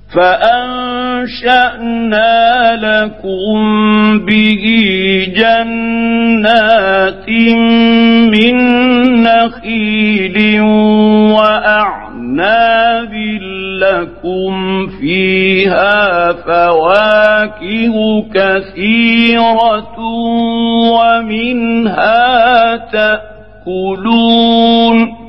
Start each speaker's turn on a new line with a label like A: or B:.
A: فأنشأنا لكم به جنات من نخيل وأعناب لكم فيها فواكه كثيرة ومنها تأكلون